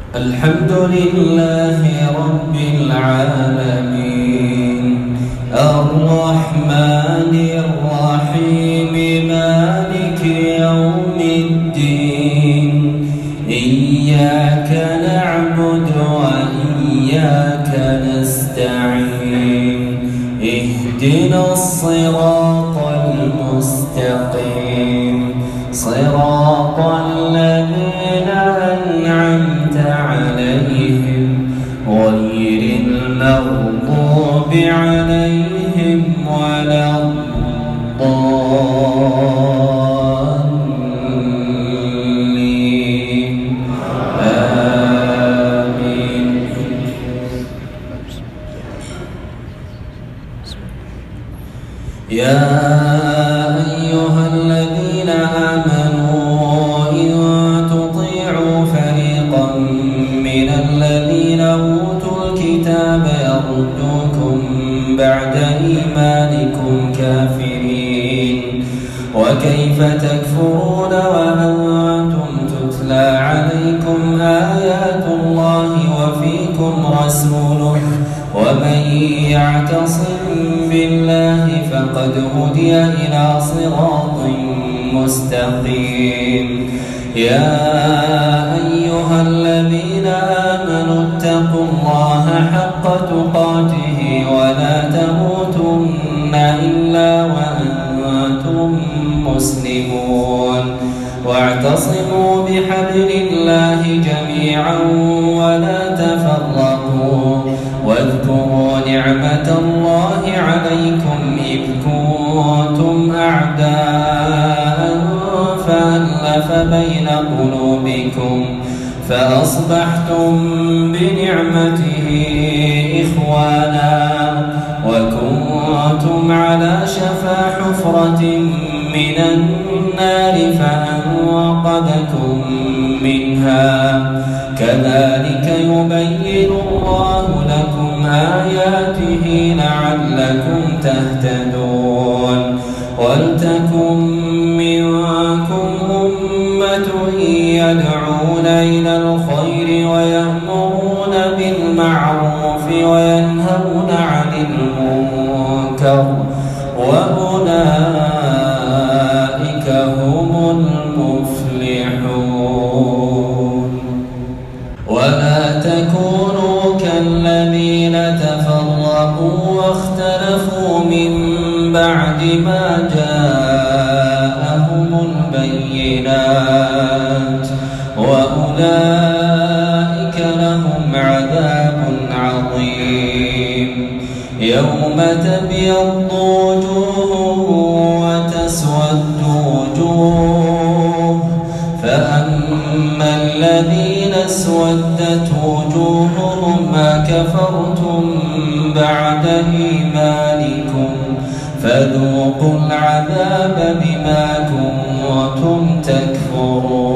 الحمد لله رب العالمين الرحمن الرحيم مالك يوم الدين إياك نعبد وإياك نستعين اهدنا الصراط المستقيم صراط الذين أنعمت عليهم غير المغضوب عليهم ولا الضالين آمين. يا أيها الذين آمنوا إن تطيعوا فريقا من الذين أوتوا الكتاب يردوكم بعد إيمانكم كافرين وكيف تكفرون وأنتم تتلى عليكم آيات الله وفيكم رسوله ومن يعتصم بالله فقد هدي إلى صراط مستقيم. يا أيها الذين آمنوا اتقوا الله حق تقاته ولا تموتن إلا وأنتم مسلمون واعتصموا بحبل الله جميعا ولا تفرقوا واذكروا نعمة الله عليكم إذ كنتم أعداء فألف بين قلوبكم فأصبحتم بنعمته إخوانا وكنتم على شفا حفرة من النار فأنقذكم منها كذلك يبين الله لكم آياته لعلكم تهتدون. ولتكن منكم أمة يدعون إلى الخير ويأمرون بالمعروف وينهون عن المنكر وأولئك هم المفلحون. ولا تكونوا كالذين تفرقوا واختلفوا من بعد ما جاءهم البينات وأولئك لهم عذاب عظيم. يوم تبيض وجوه وتسود وجوه فأما الذين اسودت وجوههم أكفرتم بعد إيمانكم فذوقوا العذاب بما كنتم تكفرون.